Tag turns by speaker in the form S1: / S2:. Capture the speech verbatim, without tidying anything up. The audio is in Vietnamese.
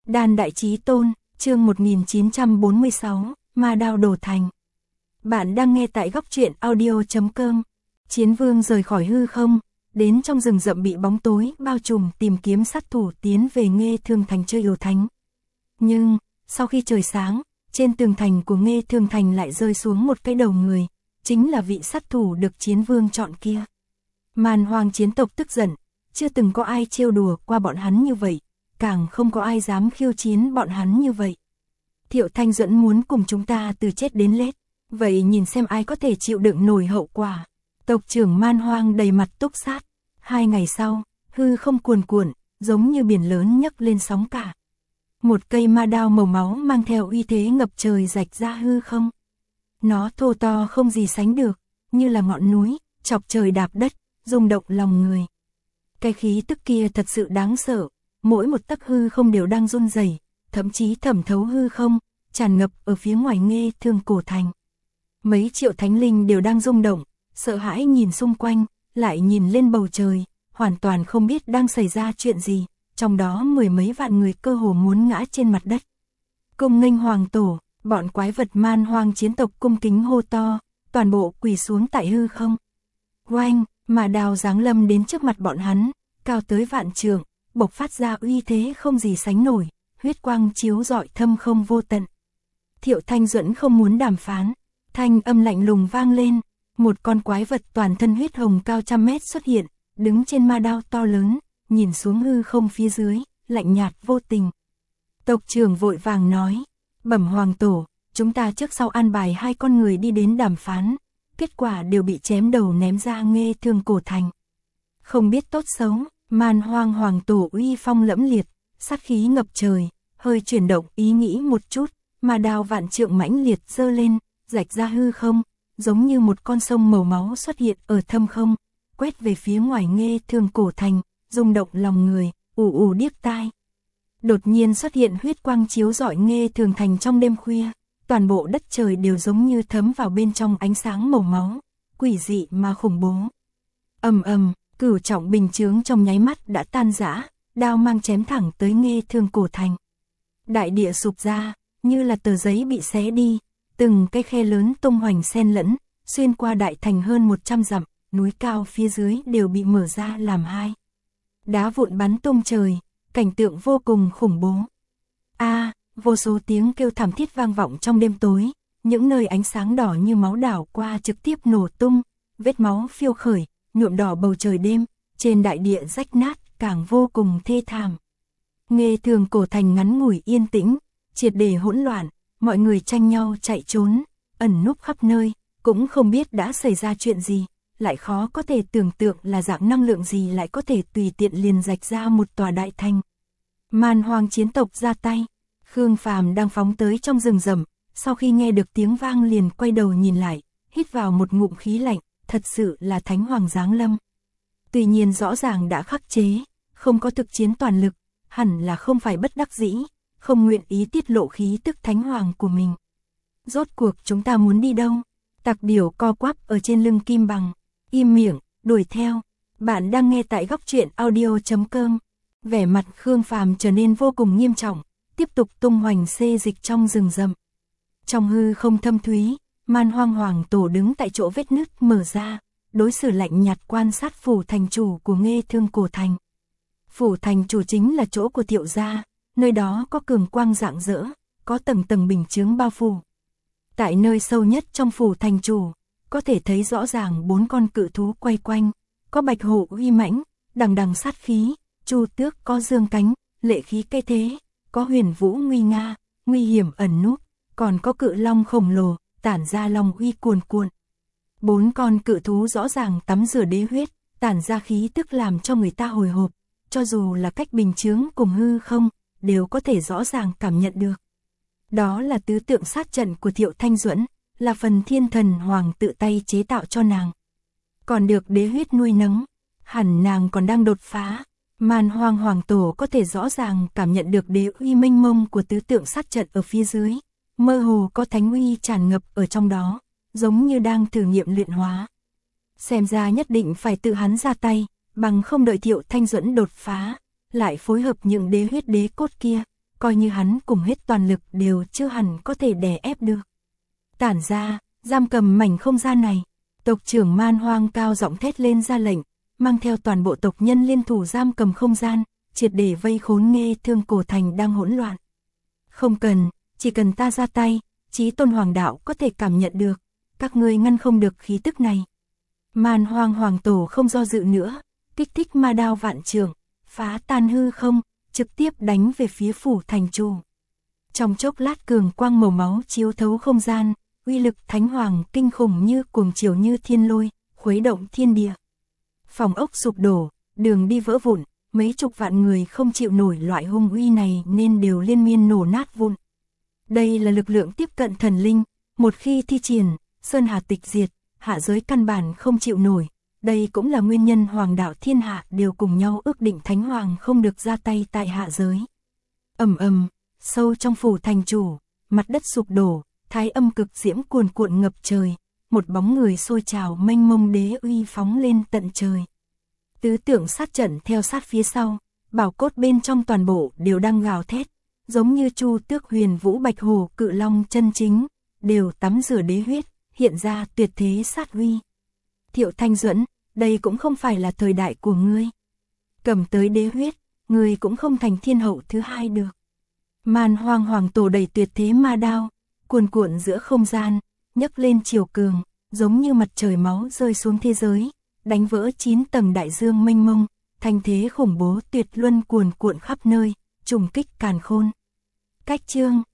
S1: Đan Đại Chí Tôn, chương một nghìn chín trăm bốn mươi sáu, Ma Đao Đổ Thành. Bạn đang nghe tại góc truyện audio chấm com. Chiến vương rời khỏi hư không, đến trong rừng rậm bị bóng tối bao trùm tìm kiếm sát thủ tiến về Nghê Thương Thành chơi yêu thánh. Nhưng, sau khi trời sáng, trên tường thành của Nghê Thương Thành lại rơi xuống một cái đầu người, chính là vị sát thủ được chiến vương chọn kia. Man Hoang chiến tộc tức giận, chưa từng có ai trêu đùa qua bọn hắn như vậy, càng không có ai dám khiêu chiến bọn hắn như vậy. Thiệu Thanh Duẫn muốn cùng chúng ta từ chết đến lết, vậy nhìn xem ai có thể chịu đựng nổi hậu quả. Tộc trưởng Man Hoang đầy mặt túc sát. Hai ngày sau, hư không cuồn cuộn, giống như biển lớn nhấc lên sóng cả. Một cây ma đao màu máu mang theo uy thế ngập trời rạch ra hư không. Nó thô to không gì sánh được, như là ngọn núi, chọc trời đạp đất, rung động lòng người. Cái khí tức kia thật sự đáng sợ, mỗi một tấc hư không đều đang run rẩy, thậm chí thẩm thấu hư không, tràn ngập ở phía ngoài Nghê Thương cổ thành. Mấy triệu thánh linh đều đang rung động, sợ hãi nhìn xung quanh, lại nhìn lên bầu trời, hoàn toàn không biết đang xảy ra chuyện gì, trong đó mười mấy vạn người cơ hồ muốn ngã trên mặt đất. Cung nghênh hoàng tổ, bọn quái vật Man Hoang chiến tộc cung kính hô to, toàn bộ quỳ xuống tại hư không. Oanh, mà đào giáng lâm đến trước mặt bọn hắn, cao tới vạn trượng, bộc phát ra uy thế không gì sánh nổi, huyết quang chiếu rọi thâm không vô tận. Thiệu Thanh Duẫn không muốn đàm phán, thanh âm lạnh lùng vang lên, một con quái vật toàn thân huyết hồng cao trăm mét xuất hiện, đứng trên ma đao to lớn, nhìn xuống hư không phía dưới, lạnh nhạt vô tình. Tộc trưởng vội vàng nói, bẩm hoàng tổ, chúng ta trước sau an bài hai con người đi đến đàm phán, kết quả đều bị chém đầu ném ra Nghê Thương cổ thành. Không biết tốt xấu, Man Hoang hoàng tổ uy phong lẫm liệt, sát khí ngập trời, hơi chuyển động ý nghĩ một chút, mà đao vạn trượng mãnh liệt giơ lên, rạch ra hư không, giống như một con sông màu máu xuất hiện ở thâm không, quét về phía ngoài Nghê Thương cổ thành, rung động lòng người, ù ù điếc tai. Đột nhiên xuất hiện huyết quang chiếu rọi Nghê Thương thành trong đêm khuya, toàn bộ đất trời đều giống như thấm vào bên trong ánh sáng màu máu, quỷ dị mà khủng bố. Ầm ầm, cửu trọng bình chướng trong nháy mắt đã tan rã, đao mang chém thẳng tới Nghê Thương cổ thành. Đại địa sụp ra, như là tờ giấy bị xé đi, từng cái khe lớn tung hoành xen lẫn, xuyên qua đại thành hơn một trăm dặm, núi cao phía dưới đều bị mở ra làm hai. Đá vụn bắn tung trời, cảnh tượng vô cùng khủng bố. A, vô số tiếng kêu thảm thiết vang vọng trong đêm tối, những nơi ánh sáng đỏ như máu đảo qua trực tiếp nổ tung, vết máu phiêu khởi, nhuộm đỏ bầu trời đêm, trên đại địa rách nát, càng vô cùng thê thảm. Nghê Thương cổ thành ngắn ngủi yên tĩnh, triệt để hỗn loạn, mọi người tranh nhau chạy trốn, ẩn núp khắp nơi, cũng không biết đã xảy ra chuyện gì, lại khó có thể tưởng tượng là dạng năng lượng gì lại có thể tùy tiện liền rạch ra một tòa đại thành. Man Hoang chiến tộc ra tay, Khương Phàm đang phóng tới trong rừng rậm, sau khi nghe được tiếng vang liền quay đầu nhìn lại, hít vào một ngụm khí lạnh, thật sự là Thánh Hoàng giáng lâm. Tuy nhiên rõ ràng đã khắc chế, không có thực chiến toàn lực, hẳn là không phải bất đắc dĩ, không nguyện ý tiết lộ khí tức Thánh Hoàng của mình. Rốt cuộc chúng ta muốn đi đâu? Tặc điểu co quắp ở trên lưng Kim Bằng, im miệng, đuổi theo. Bạn đang nghe tại góc truyện audio chấm com. Vẻ mặt Khương Phàm trở nên vô cùng nghiêm trọng, tiếp tục tung hoành xê dịch trong rừng rậm. Trong hư không thâm thúy, Man Hoang hoàng tổ đứng tại chỗ vết nứt mở ra, đối xử lạnh nhạt quan sát phủ thành chủ của Nghê Thương cổ thành. Phủ thành chủ chính là chỗ của Thiệu gia, nơi đó có cường quang rạng rỡ, có tầng tầng bình chướng bao phủ. Tại nơi sâu nhất trong phủ thành chủ, có thể thấy rõ ràng bốn con cự thú quay quanh, có bạch hổ uy mãnh, đằng đằng sát khí, chu tước có dương cánh, lệ khí cây thế, có huyền vũ nguy nga, nguy hiểm ẩn núp, còn có cự long khổng lồ, tản ra long uy cuồn cuộn. Bốn con cự thú rõ ràng tắm rửa đế huyết, tản ra khí tức làm cho người ta hồi hộp, cho dù là cách bình chướng cùng hư không, đều có thể rõ ràng cảm nhận được. Đó là tứ tượng sát trận của Thiệu Thanh Duẫn, là phần thiên thần hoàng tự tay chế tạo cho nàng. Còn được đế huyết nuôi nấng, hẳn nàng còn đang đột phá. Man Hoang hoàng tổ có thể rõ ràng cảm nhận được đế uy mênh mông của tứ tượng sát trận ở phía dưới, mơ hồ có thánh uy tràn ngập ở trong đó, giống như đang thử nghiệm luyện hóa. Xem ra nhất định phải tự hắn ra tay, bằng không đợi Thiệu Thanh Duẫn đột phá, lại phối hợp những đế huyết đế cốt kia, coi như hắn cùng hết toàn lực đều chưa hẳn có thể đè ép được. Tản ra, giam cầm mảnh không gian này. Tộc trưởng Man Hoang cao giọng thét lên ra lệnh, mang theo toàn bộ tộc nhân liên thủ giam cầm không gian, triệt để vây khốn Nghê Thương cổ thành đang hỗn loạn. Không cần, chỉ cần ta ra tay, Chí Tôn Hoàng đạo có thể cảm nhận được, các ngươi ngăn không được khí tức này. Man Hoang Hoàng tổ không do dự nữa, kích thích ma đao vạn trường, phá tan hư không, trực tiếp đánh về phía phủ thành chủ. Trong chốc lát cường quang màu máu chiếu thấu không gian, uy lực thánh hoàng kinh khủng như cuồng chiều như thiên lôi, khuấy động thiên địa. Phòng ốc sụp đổ, đường đi vỡ vụn, mấy chục vạn người không chịu nổi loại hung uy này nên đều liên miên nổ nát vụn. Đây là lực lượng tiếp cận thần linh, một khi thi triển, sơn hà tịch diệt, hạ giới căn bản không chịu nổi. Đây cũng là nguyên nhân hoàng đạo thiên hạ đều cùng nhau ước định thánh hoàng không được ra tay tại hạ giới. Ầm ầm, sâu trong phủ thành chủ, mặt đất sụp đổ, thái âm cực diễm cuồn cuộn ngập trời, một bóng người sôi trào mênh mông đế uy phóng lên tận trời. Tứ tưởng sát trận theo sát phía sau, bảo cốt bên trong toàn bộ đều đang gào thét, giống như Chu Tước Huyền Vũ Bạch Hổ Cự Long chân chính, đều tắm rửa đế huyết, hiện ra tuyệt thế sát uy. Thiệu Thanh Duẫn, đây cũng không phải là thời đại của ngươi. Cầm tới đế huyết, ngươi cũng không thành thiên hậu thứ hai được. Man Hoang Hoàng tổ đầy tuyệt thế ma đao, cuồn cuộn giữa không gian, nhấc lên chiều cường, giống như mặt trời máu rơi xuống thế giới, đánh vỡ chín tầng đại dương mênh mông, thanh thế khủng bố tuyệt luân cuồn cuộn khắp nơi, trùng kích càn khôn. Cách chương